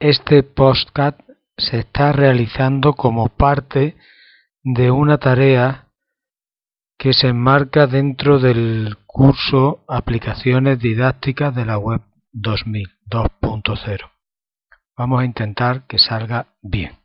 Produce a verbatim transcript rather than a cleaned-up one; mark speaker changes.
Speaker 1: Este podcast se está realizando como parte de una tarea que se enmarca dentro del curso Aplicaciones didácticas de la web dos mil dos punto cero. Vamos a intentar que salga bien.